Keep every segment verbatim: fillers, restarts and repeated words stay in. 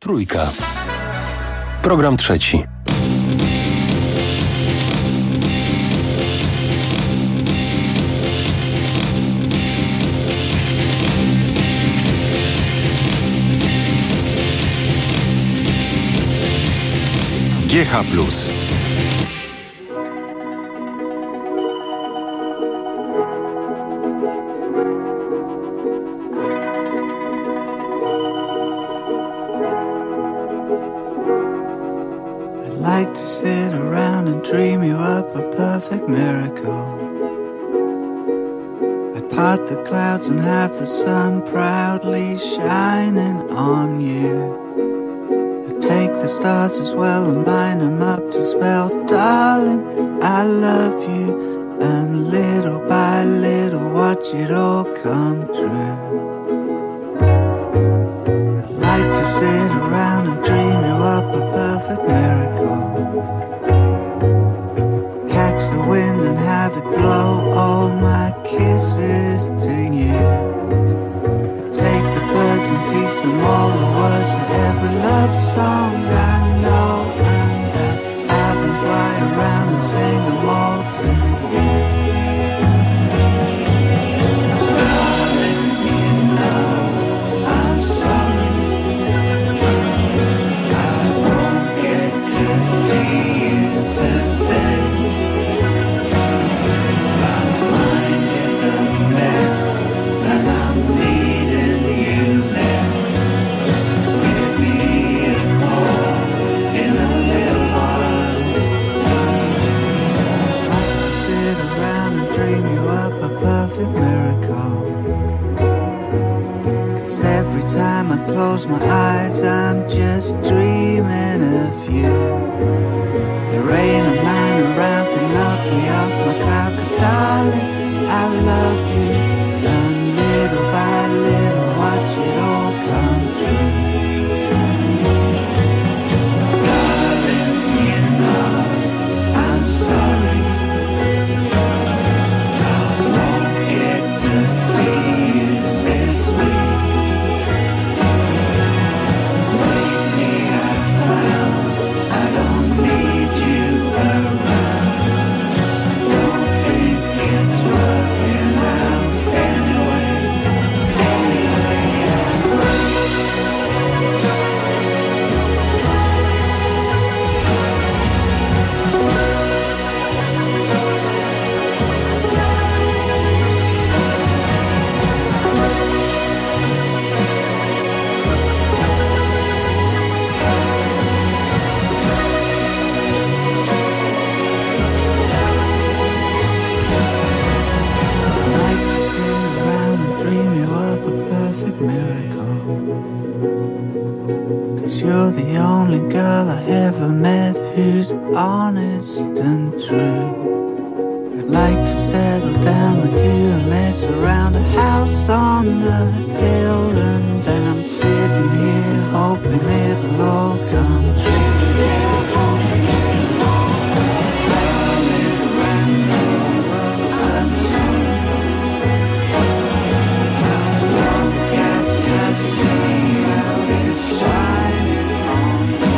Trójka. Program trzeci. G H plus. Like to sit around and dream you up a perfect miracle. I'd part the clouds and have the sun proudly shining on you. I'd take the stars as well and line them up to spell, darling, I love you. And little by little watch it all come true. I'd like to sit around and dream you up a perfect miracle. Catch the wind and have it blow all my kisses to you. Take the birds and teach them all the words to every love song I know, and I have them fly around and sing them all to you. Darling, you know I'm sorry I won't get to see you today. My mind is a mess and I'm needing you less. Give me a call in a little while. I like to sit around and dream you up a perfect miracle. 'Cause every time I close my eyes I'm just dreaming of you. There ain't a man around can knock me off my cloud. 'Cause darling, I love you. And little by little watch it all come true. Darling, you know I'm sorry I won't get to see you this week. Lately I found I don't need you around. Don't think it's working out anyway. Anyway, I'd like to sit around and dream you up a perfect miracle. 'Cause you're the only girl I ever met who's honest and true. I'd like to settle down with you and mess around a house on the hill. And I'm sitting here hoping it'll all come true. I'm sorry I won't get to see how it's shining on you.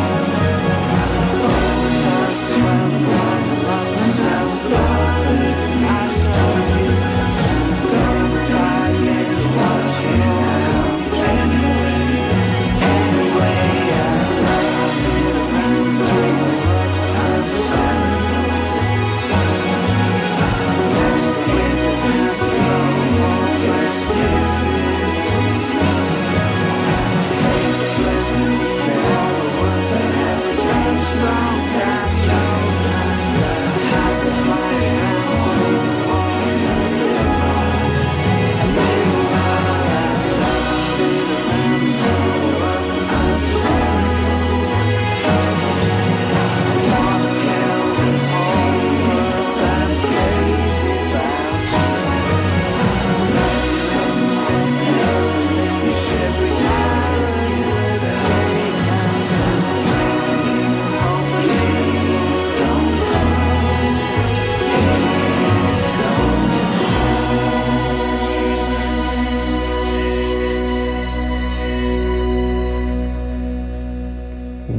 Photos twelve one love and self-love. I saw you. Don't cry, let's watch it out.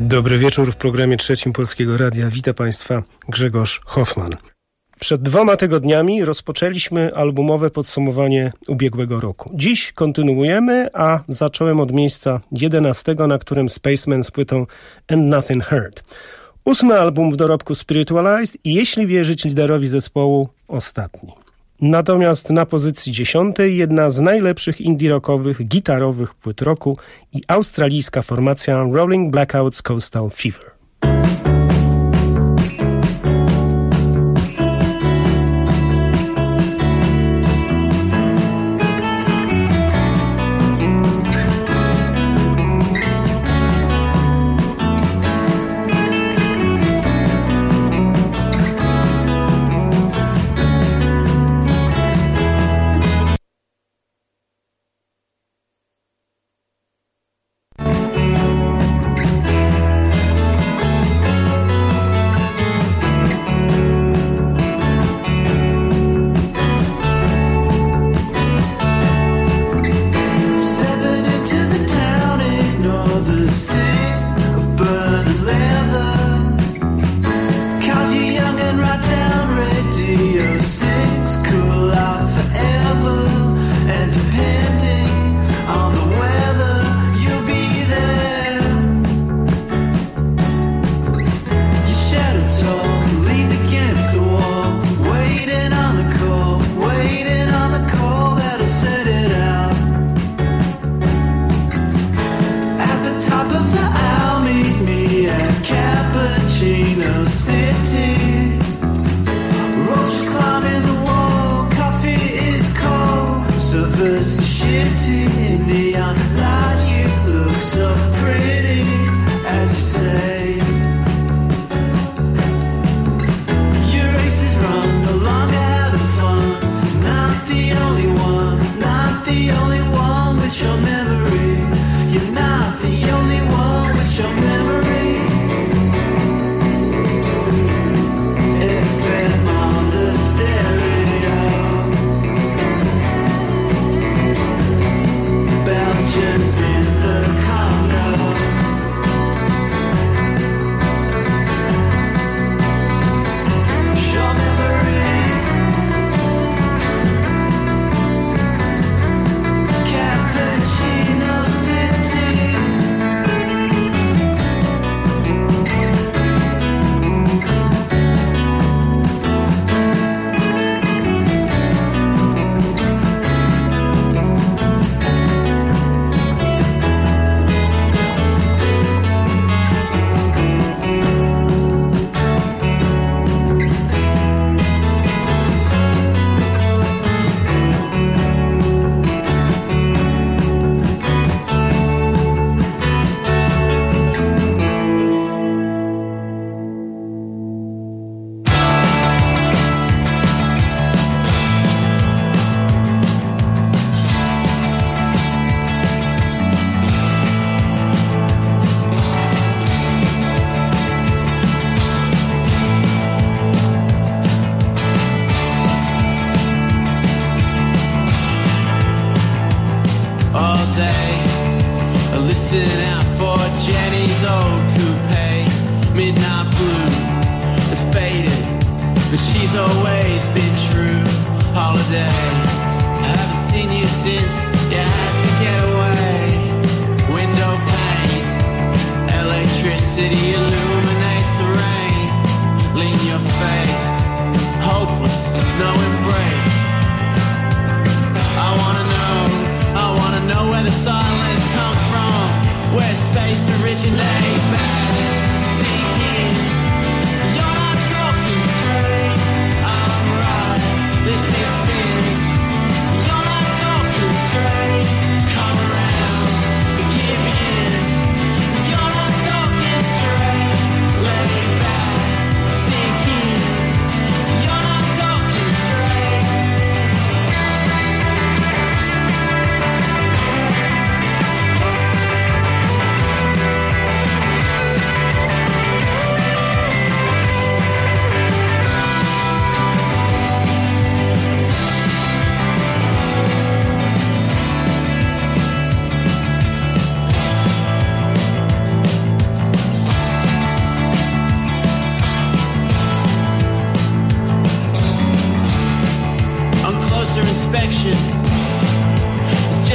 Dobry wieczór w programie trzecim Polskiego Radia. Witam Państwa, Grzegorz Hoffman. Przed dwoma tygodniami rozpoczęliśmy albumowe podsumowanie ubiegłego roku. Dziś kontynuujemy, a zacząłem od miejsca jedenastego, na którym Spaceman z płytą And Nothing Hurt. Ósmy album w dorobku Spiritualized i jeśli wierzyć liderowi zespołu, ostatni. Natomiast na pozycji dziesiątej jedna z najlepszych indie rockowych, gitarowych płyt roku i australijska formacja Rolling Blackouts Coastal Fever.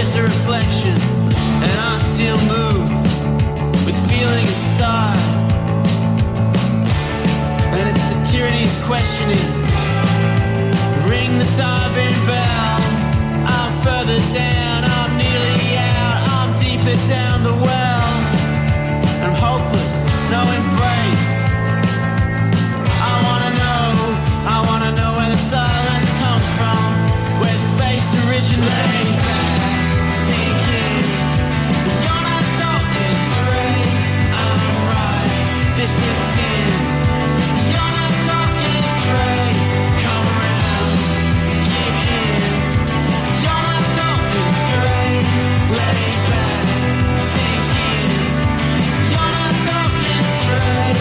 just a reflection, and I still move with feeling aside. And it's the tyranny of questioning. Ring the sovereign bell. I'm further down, I'm nearly out, I'm deeper down the well. I'm hopeless, no embrace. I wanna know, I wanna know where the silence comes from, where space originates. Sinking, you're not talking straight. I'm right, this is sin. You're not talking straight. Come around, give in. You're not talking straight. Lay back, sink in. You're not talking straight.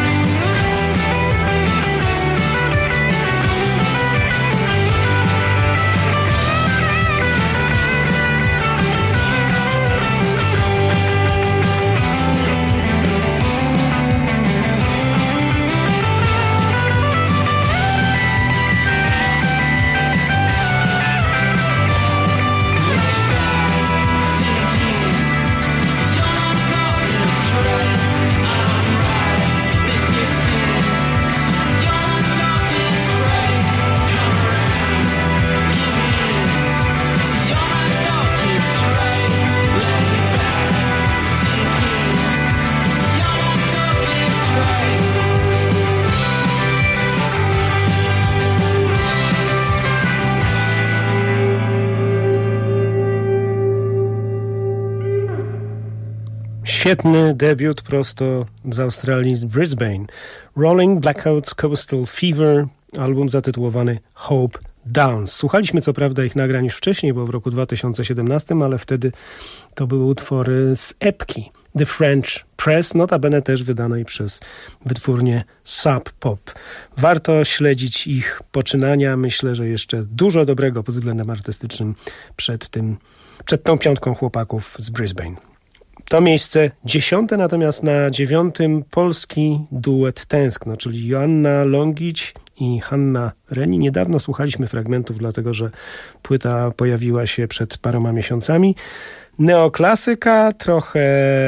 Świetny debiut prosto z Australii, z Brisbane. Rolling Blackouts Coastal Fever, album zatytułowany Hope Downs. Słuchaliśmy co prawda ich nagrań już wcześniej, bo w roku dwa tysiące siedemnastym, ale wtedy to były utwory z epki The French Press, notabene też wydanej przez wytwórnię Sub Pop. Warto śledzić ich poczynania. Myślę, że jeszcze dużo dobrego pod względem artystycznym przed tym, przed tą piątką chłopaków z Brisbane. To miejsce dziesiąte, natomiast na dziewiątym polski duet Tęskno, czyli Joanna Longić i Hanna Reni. Niedawno słuchaliśmy fragmentów, dlatego że płyta pojawiła się przed paroma miesiącami. Neoklasyka, trochę,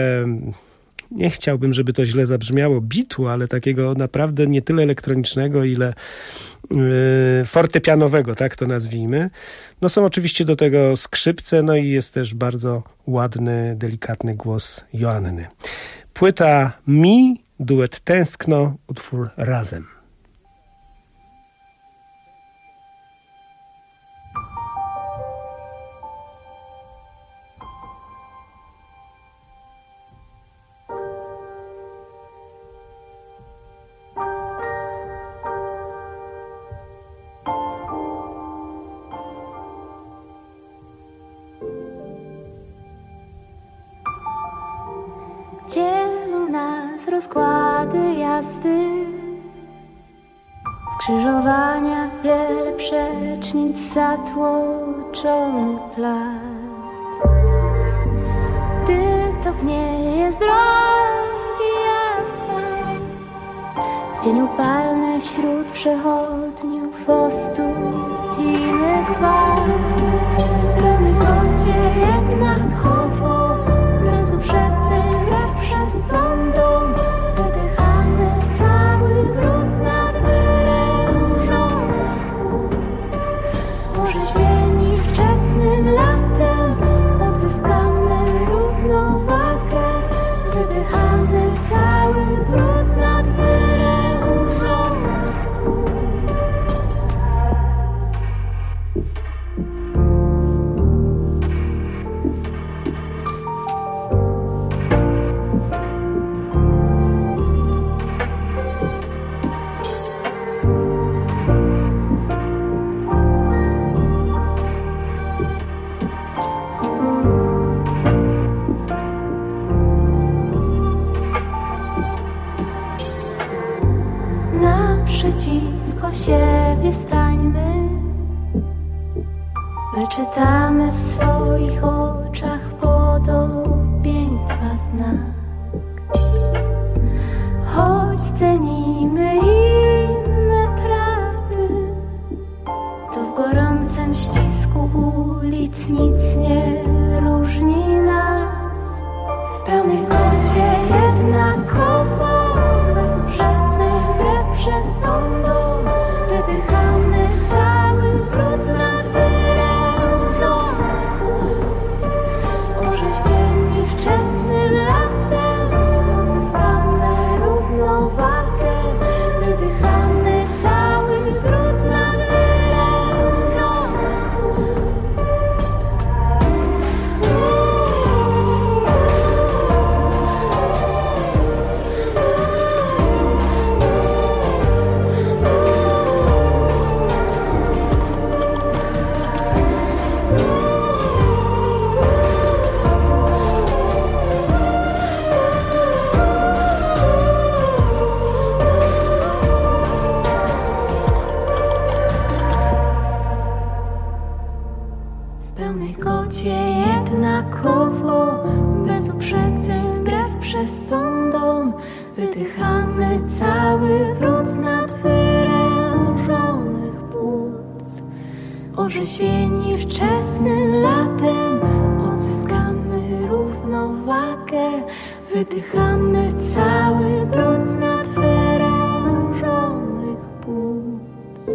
nie chciałbym, żeby to źle zabrzmiało, bitu, ale takiego naprawdę nie tyle elektronicznego, ile yy, fortepianowego, tak to nazwijmy. No są oczywiście do tego skrzypce, no i jest też bardzo ładny, delikatny głos Joanny. Płyta Mi, duet Tęskno, utwór Razem. Dzielą nas rozkłady jazdy, skrzyżowania, wiele przecznic, zatłoczony plac. Gdy topnieje z drogi asfalt, w dzień upalny wśród przechodniów ostudzimy gwalt. Gramy złocie jednak chowo, bez uprzedzeń wbrew przesądom. Wydychamy cały brud z nad wyrężą. Orzeźwieni wczesnym latem odzyskamy równowagę. Wydychamy cały brud z nad wyrężą. pełnej zgodzie jednakowo, bez uprzedzeń, wbrew przesądom, wydychamy cały brud z nadwyrężonych płuc. Orzeźwieni wczesnym latem odzyskamy równowagę, wydychamy cały brud z nadwyrężonych płuc.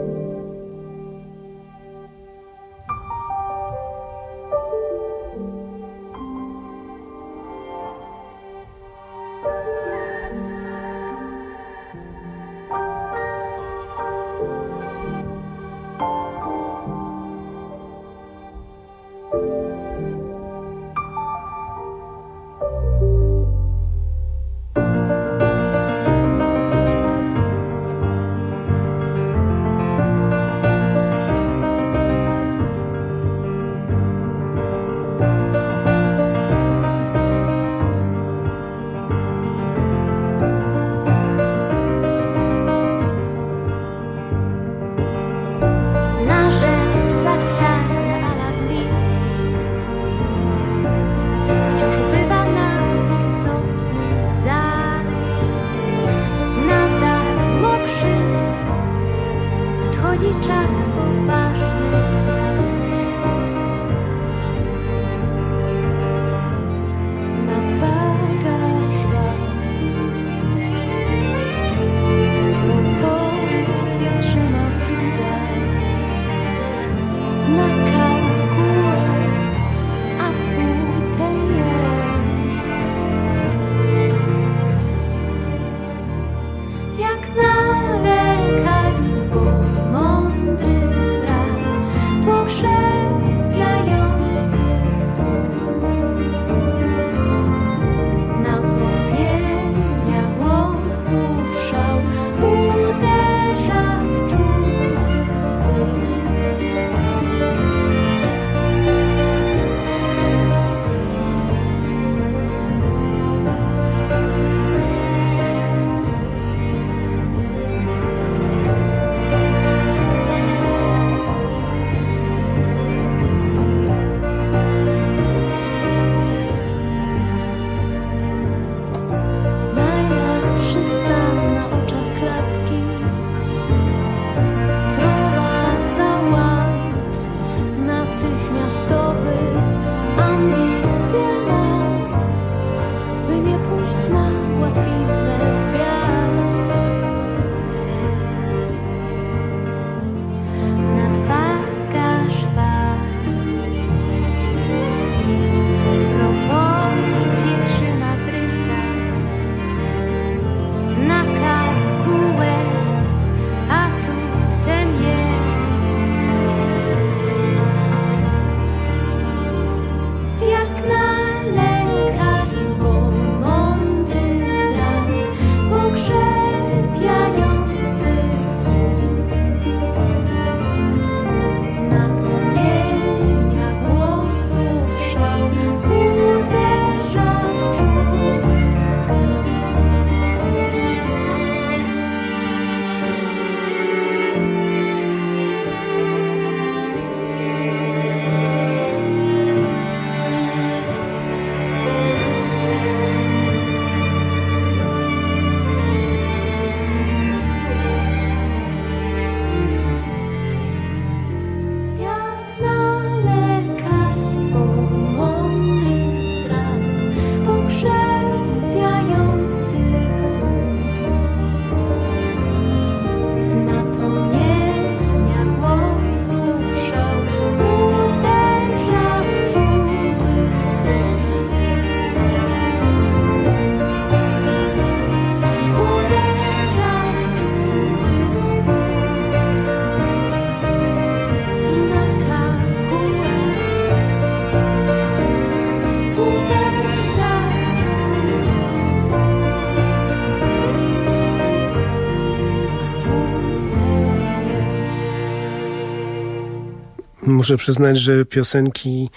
Muszę przyznać, że piosenki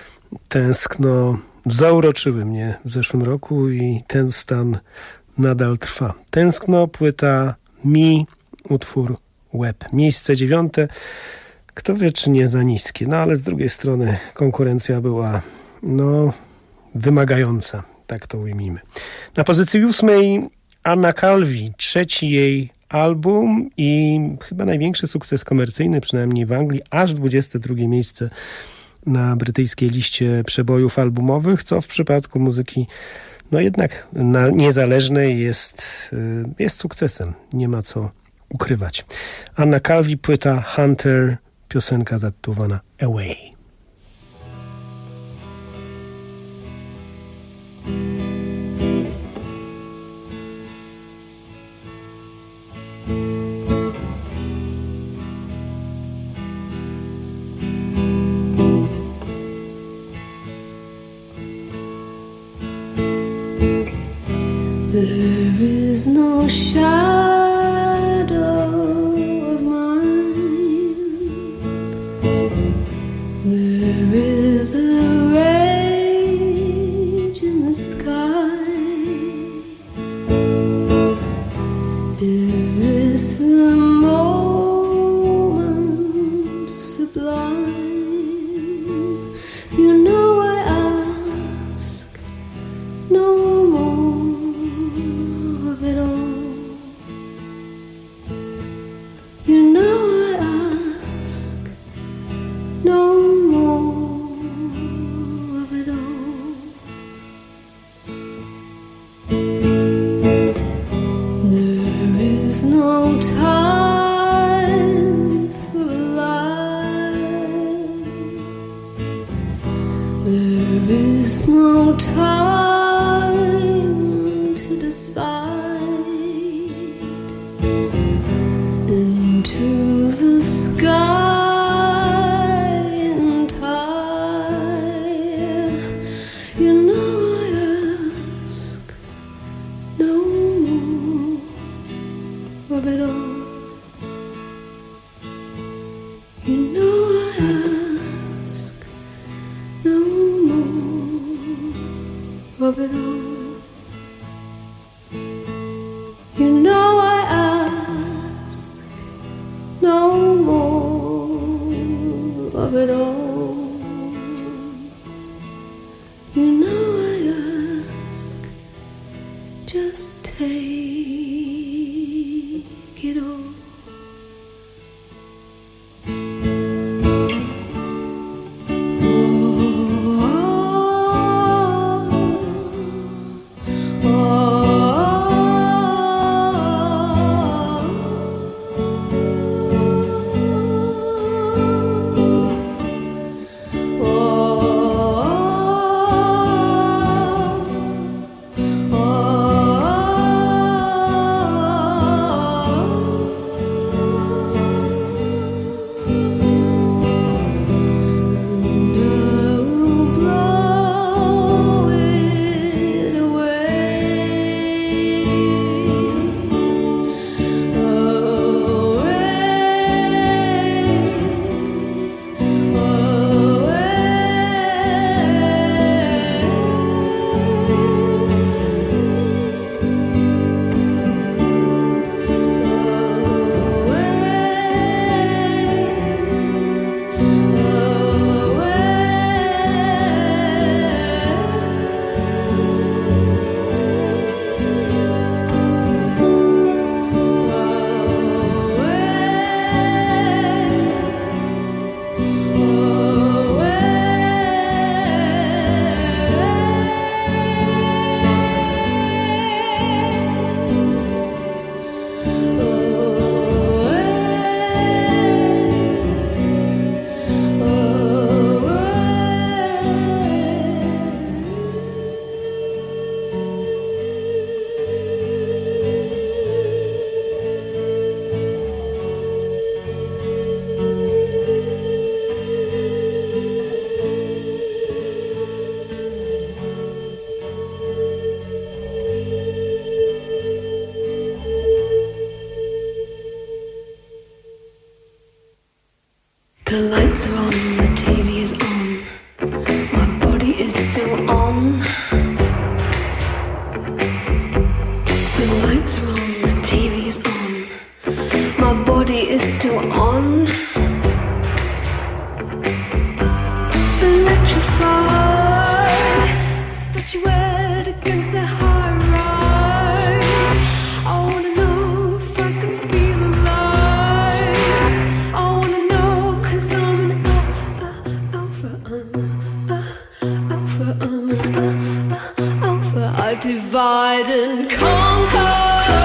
Tęskno zauroczyły mnie w zeszłym roku i ten stan nadal trwa. Tęskno, płyta Mi, utwór Łeb. Miejsce dziewiąte. Kto wie, czy nie za niskie. No ale z drugiej strony konkurencja była no wymagająca. Tak to ujmijmy. Na pozycji ósmej Anna Calvi, trzeci jej album i chyba największy sukces komercyjny, przynajmniej w Anglii, aż dwudzieste drugie miejsce na brytyjskiej liście przebojów albumowych, co w przypadku muzyki no jednak na niezależnej jest, jest sukcesem. Nie ma co ukrywać. Anna Calvi, płyta Hunter, piosenka zatytułowana Away. There is no shadow of mine. There is a rage in the sky. Is this the moment sublime? You know I ask no more. It all. You know I ask no more of it all. There is no time for a lie. There is no time to decide. Into the sky entire, you know I ask no more of it all. You know I ask no more of it all. You know I ask no more of it all. You know I ask, just take it all. The lights are on, the T V is on, my body is still on. The lights are on, the T V is on, my body is still on. fire, statuette against the high rise. I wanna know if I can feel alive. I wanna know 'cause I'm an al- alpha, I'm a alpha, I'm an alpha. I divide and conquer.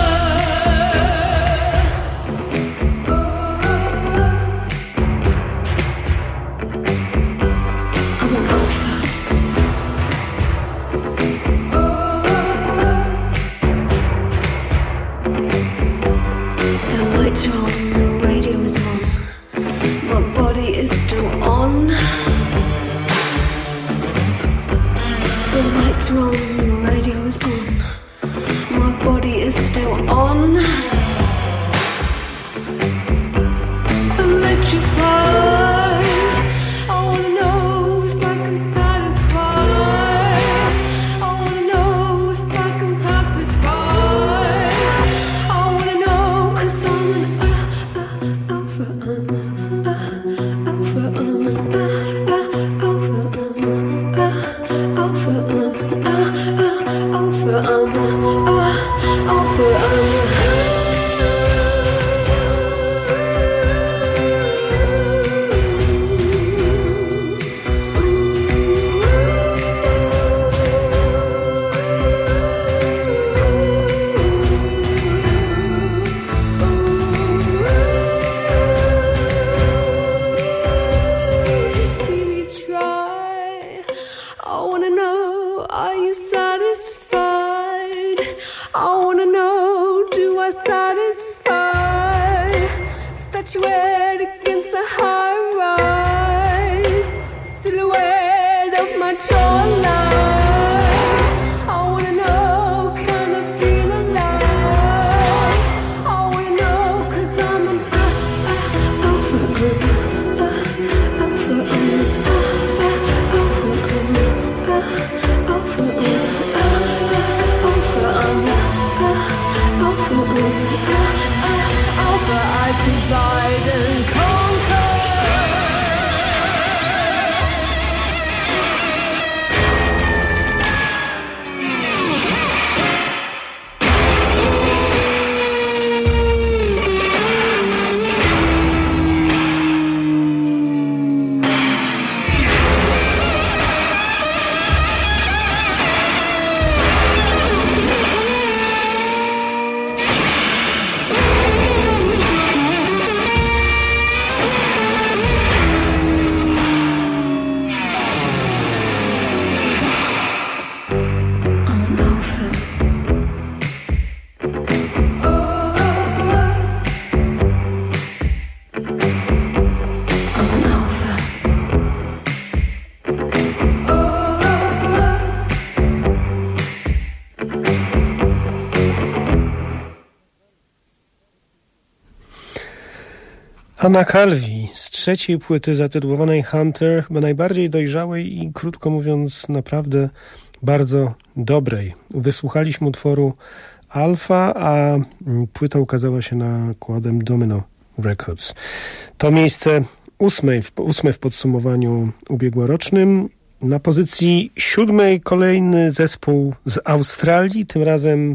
Anna Calvi z trzeciej płyty zatytułowanej Hunter, chyba najbardziej dojrzałej i krótko mówiąc naprawdę bardzo dobrej. Wysłuchaliśmy utworu Alpha, a płyta ukazała się nakładem Domino Records. To miejsce ósme, ósme w podsumowaniu ubiegłorocznym. Na pozycji siódmej kolejny zespół z Australii, tym razem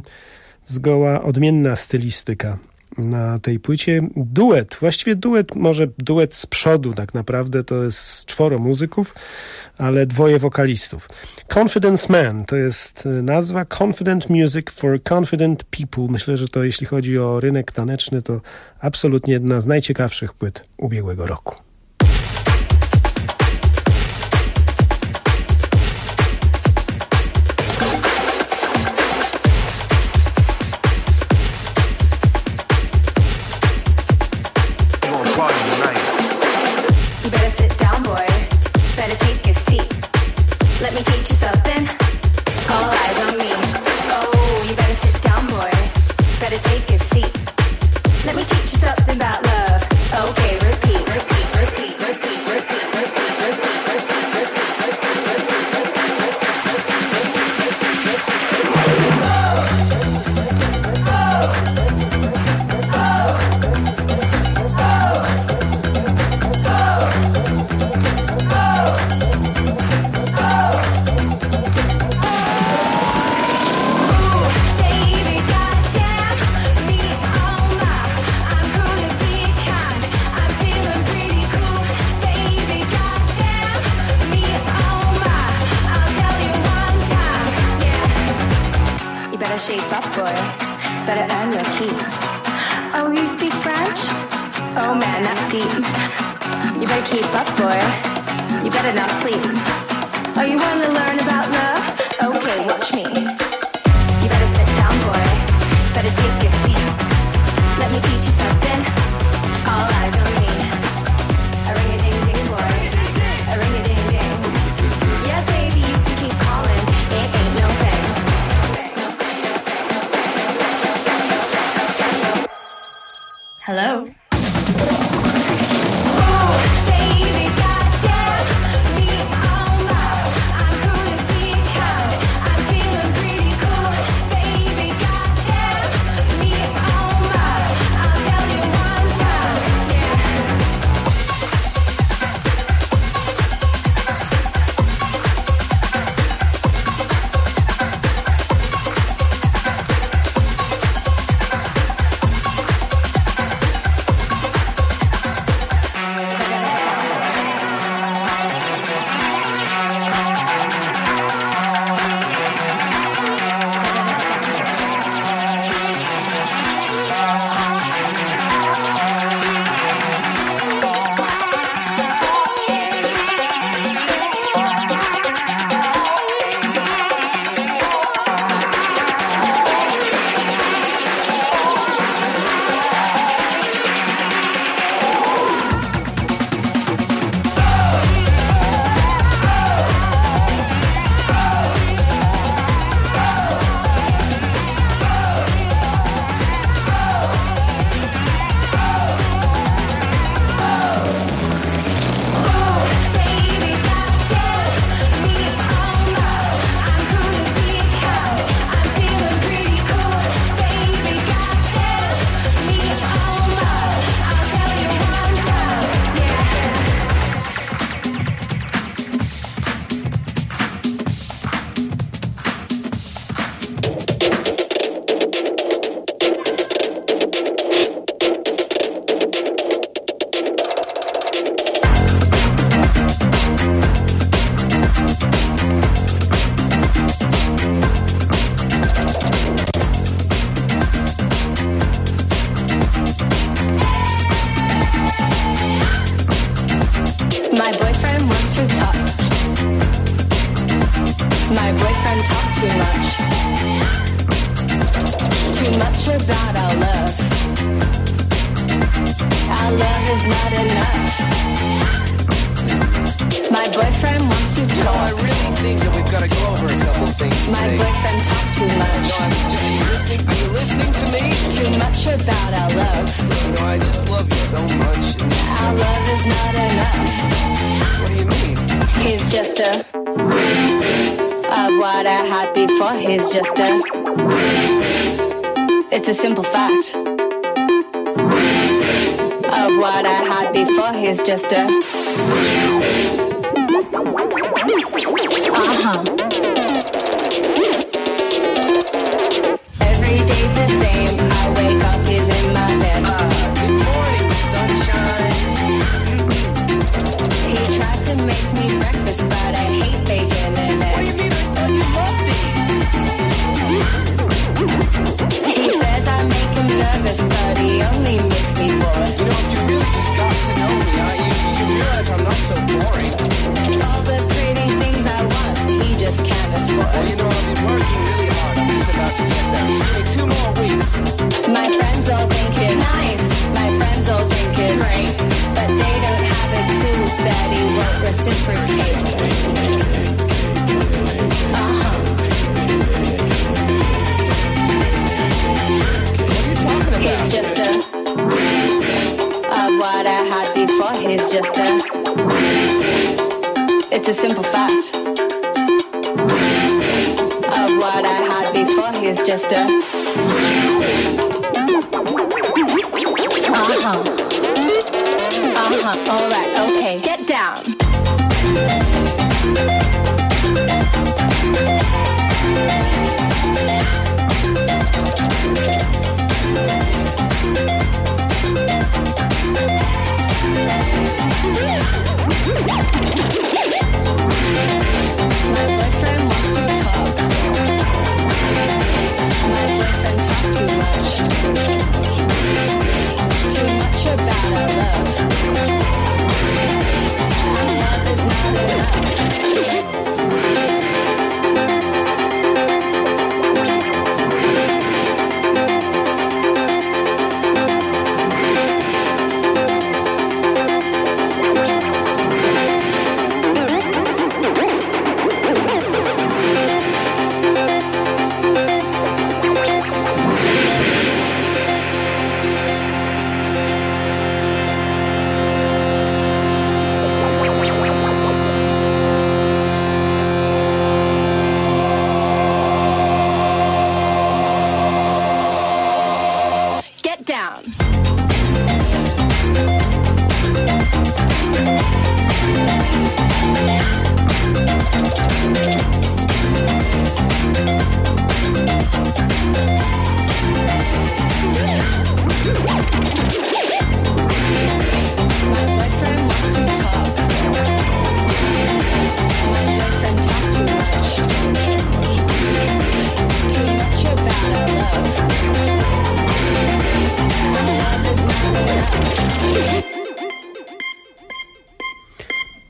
zgoła odmienna stylistyka. Na tej płycie duet, właściwie duet, może duet z przodu tak naprawdę, to jest czworo muzyków, ale dwoje wokalistów. Confidence Man to jest nazwa, Confident Music for Confident People. Myślę, że to jeśli chodzi o rynek taneczny, to absolutnie jedna z najciekawszych płyt ubiegłego roku. better shape up, boy. Better earn your keep. Oh, you speak French? Oh man, that's deep. You better keep up, boy. You better not sleep. Oh, you wanna learn about love? Okay, watch me. You better sit down, boy. Better take your seat. Let me teach you something. All eyes on me. A ring a ding ding, boy. A ring a ding ding. Yeah, baby, you can keep calling. It ain't no thing. Hello? He's just a It's a simple fact of what I had before. He's just a Uh-huh. Every day's the same. I wake up, he's in my bed. Uh, good morning, sunshine. He tries to make me breakfast, but I hate bacon and eggs. What do you mean? I thought you loved these. He says I make him nervous, but he only makes me bored. You know, if you really just got to know me, I, you, you realize I'm not so boring. All the pretty things I want, he just can't afford. Well, you know, I've been working really hard. I'm just about to get there. Just give me two more weeks. My friends all think it's nice. My friends all think it's great. But they don't have a clue that he won't reciprocate. Uh-huh. What are you talking about? He's just a of what I had before. He's just a It's a simple fact of what I had before. He's just a Uh-huh. Uh-huh. All right. Okay. Get down. My boyfriend wants to talk. My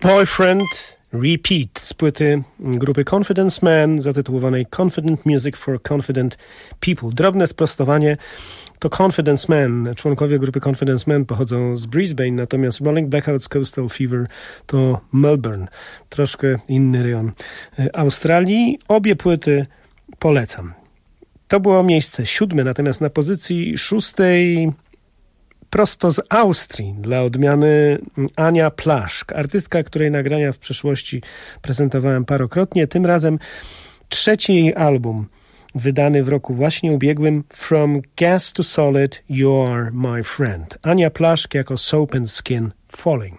Boyfriend Repeat z płyty grupy Confidence Man zatytułowanej Confident Music for Confident People. Drobne sprostowanie. To Confidence Man. Członkowie grupy Confidence Man pochodzą z Brisbane, natomiast Rolling Blackouts Coastal Fever to Melbourne. Troszkę inny rejon Australii. Obie płyty polecam. To było miejsce siódme, natomiast na pozycji szóstej prosto z Austrii dla odmiany Ania Plaszk, artystka, której nagrania w przeszłości prezentowałem parokrotnie. Tym razem trzeci jej album, wydany w roku właśnie ubiegłym, From Gas to Solid, You Are My Friend. Ania Plaszk jako Soap and Skin Falling.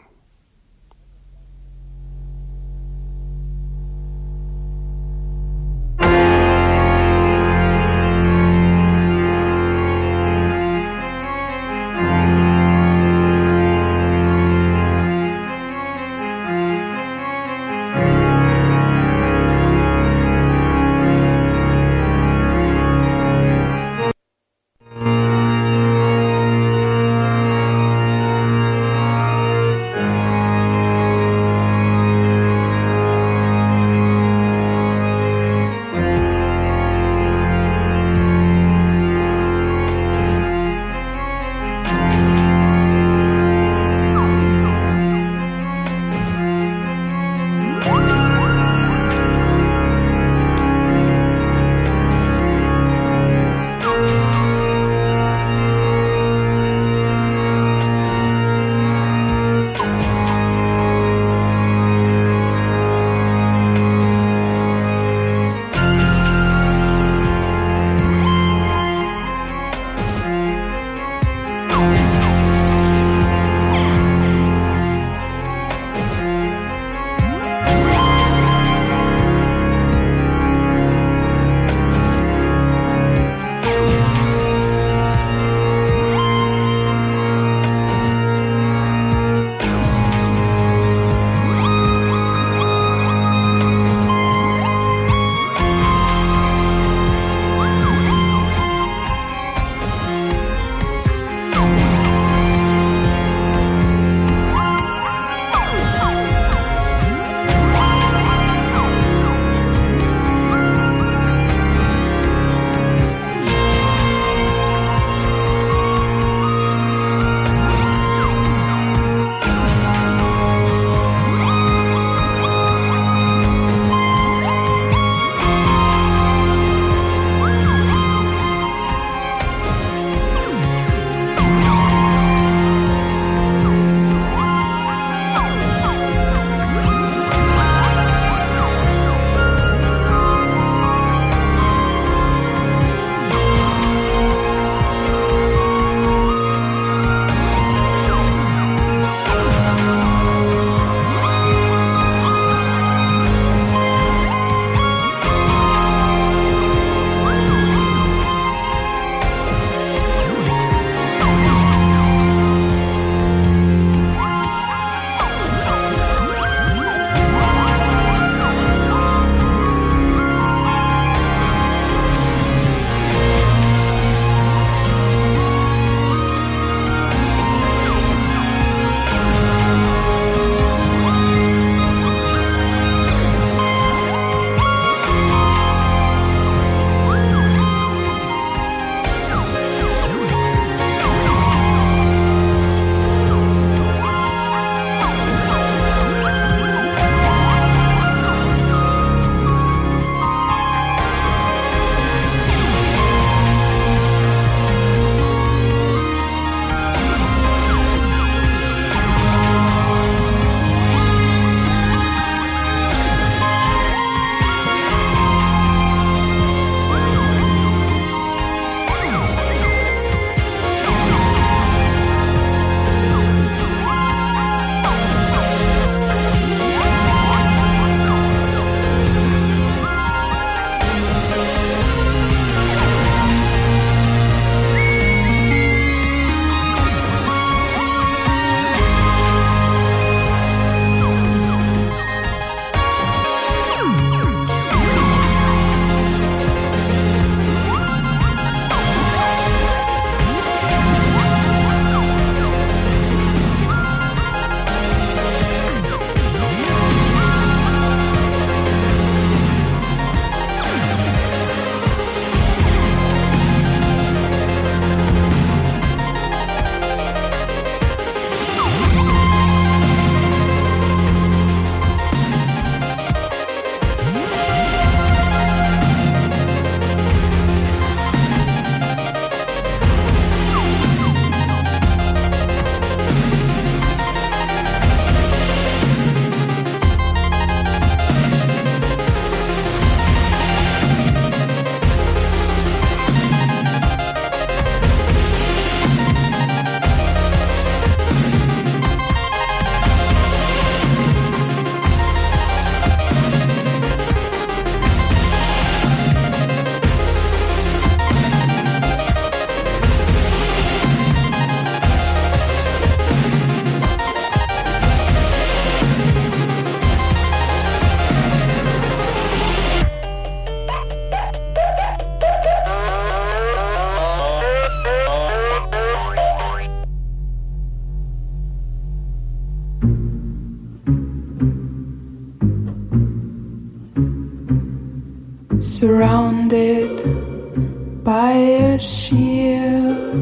surrounded by a shield.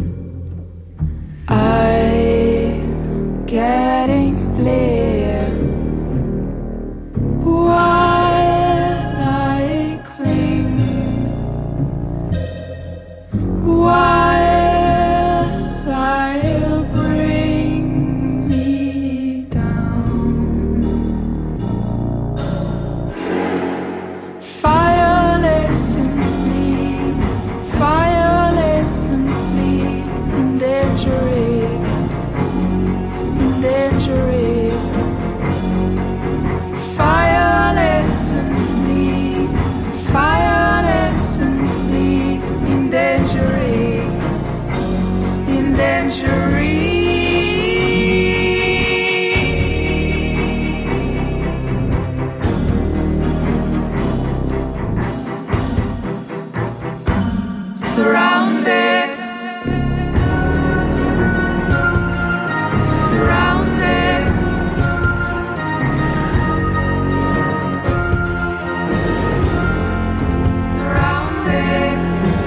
I'm getting clear while I cling, while I'll bring me down. Fireless and fleet, fireless and fleet, indentured, indentured. Fireless and fleet, fireless and fleet, indentured, indentured. Surrounded, surrounded, surrounded.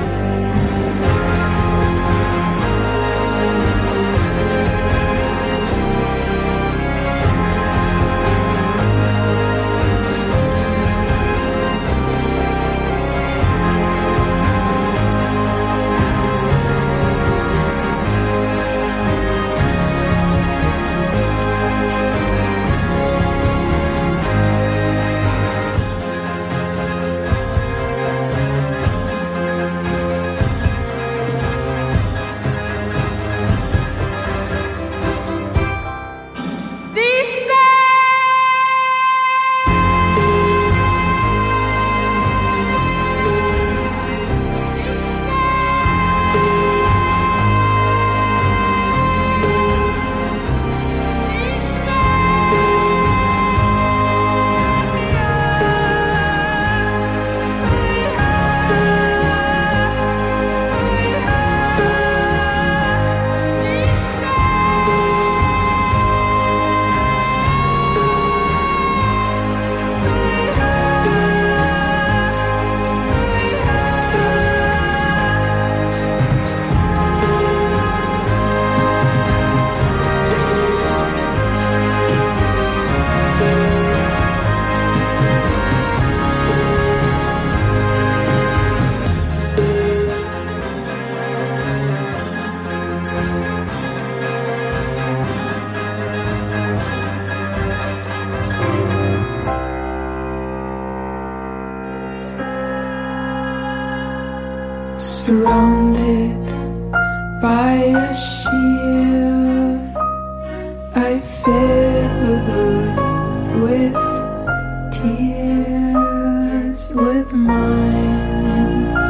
Surrounded by a shield, I filled with tears, with mines.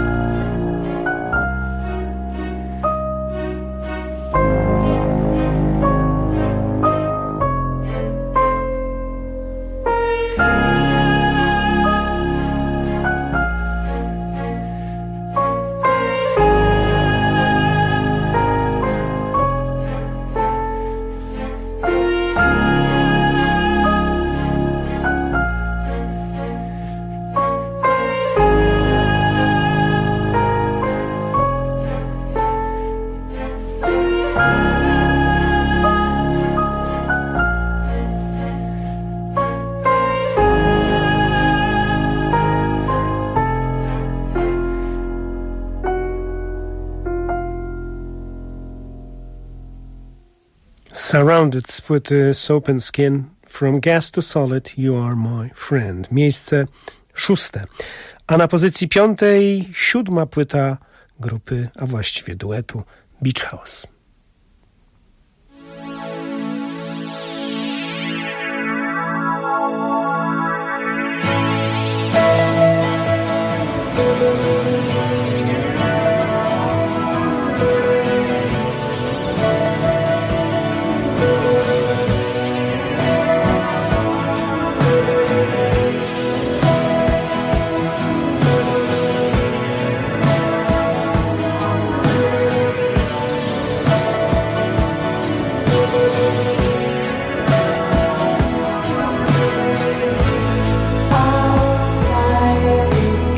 Surrounded z płyty Soap and Skin, From Gas to Solid, You Are My Friend. Miejsce szóste. A na pozycji piątej siódma płyta grupy, a właściwie duetu Beach House. Outside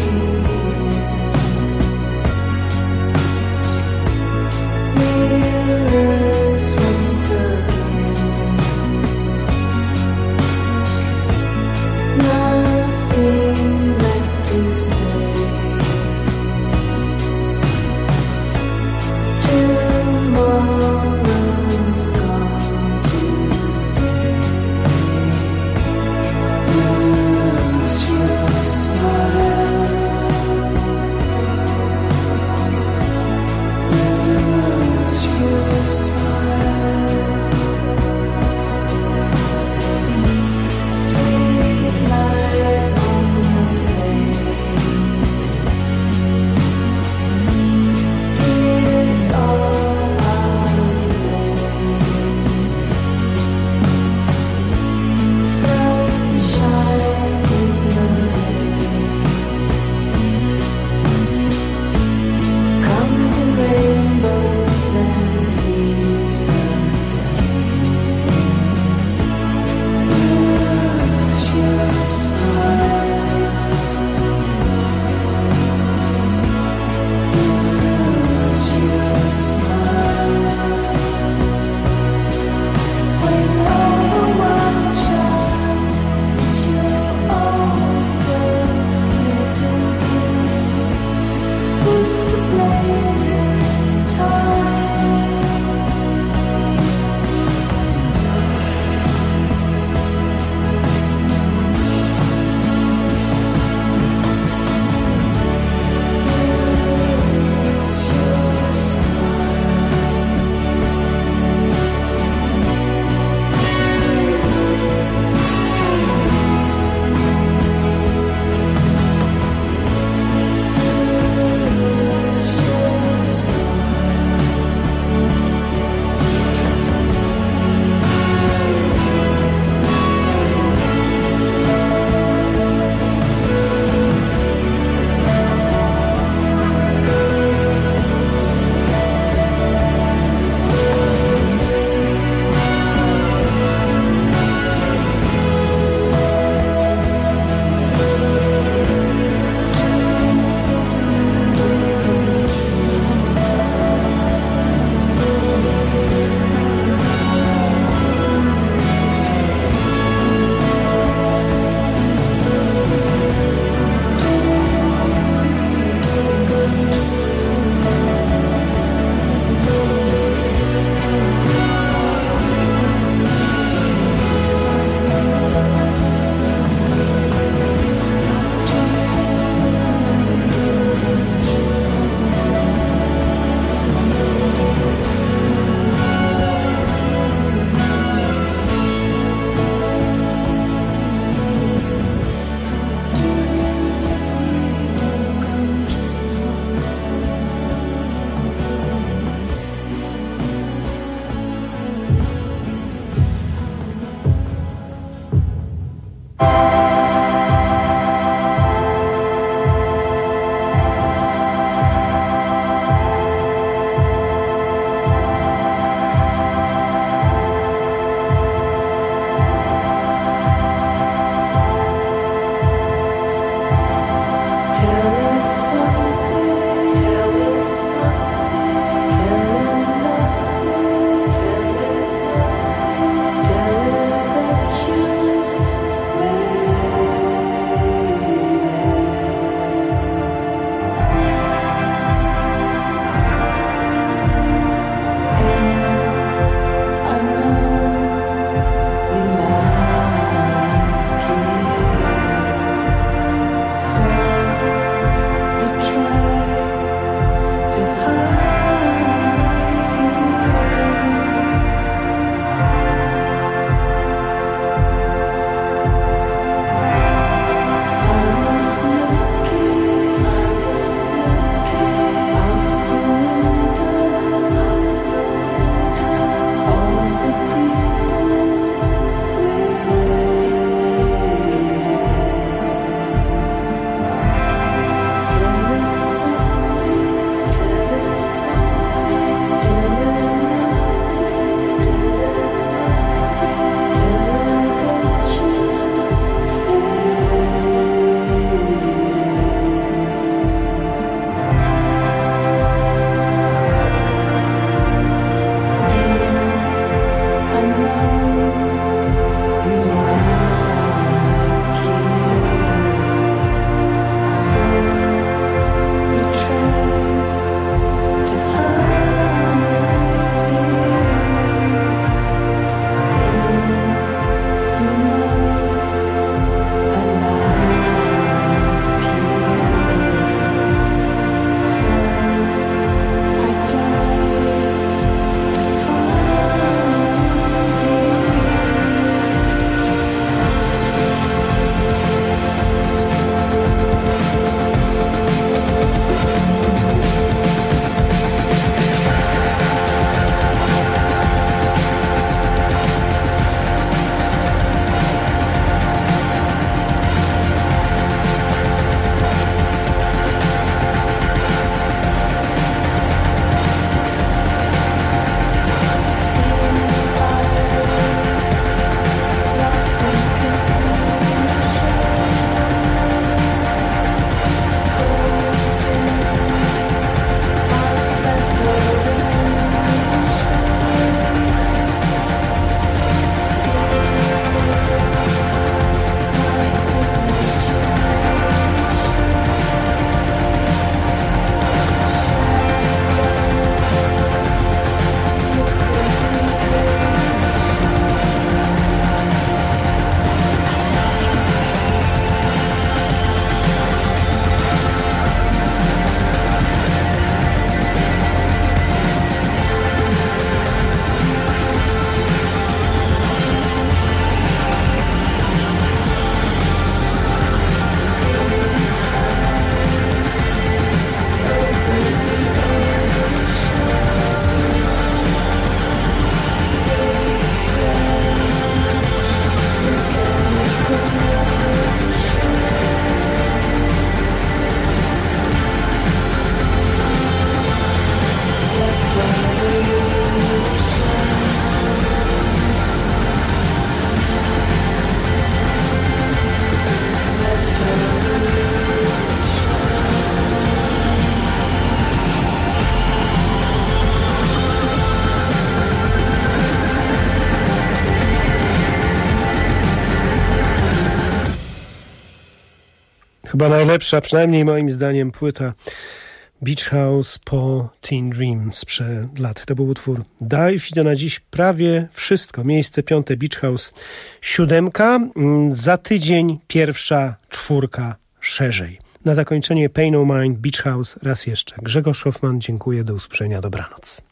Chyba najlepsza, przynajmniej moim zdaniem, płyta Beach House po Teen Dream sprzed lat. To był utwór Dive i to na dziś prawie wszystko. Miejsce piąte Beach House, siódemka. Za tydzień pierwsza czwórka szerzej. Na zakończenie Pay No Mind, Beach House raz jeszcze. Grzegorz Hoffman, dziękuję, do usłyszenia, dobranoc.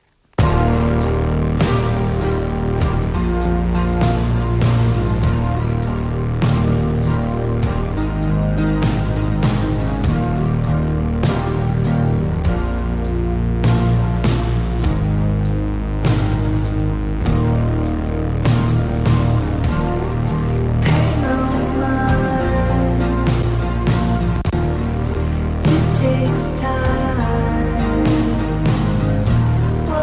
Takes time.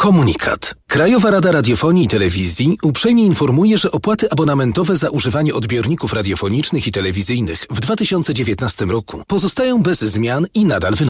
Komunikat. Krajowa Rada Radiofonii i Telewizji uprzejmie informuje, że opłaty abonamentowe za używanie odbiorników radiofonicznych i telewizyjnych w dwa tysiące dziewiętnastym roku pozostają bez zmian i nadal wynosiły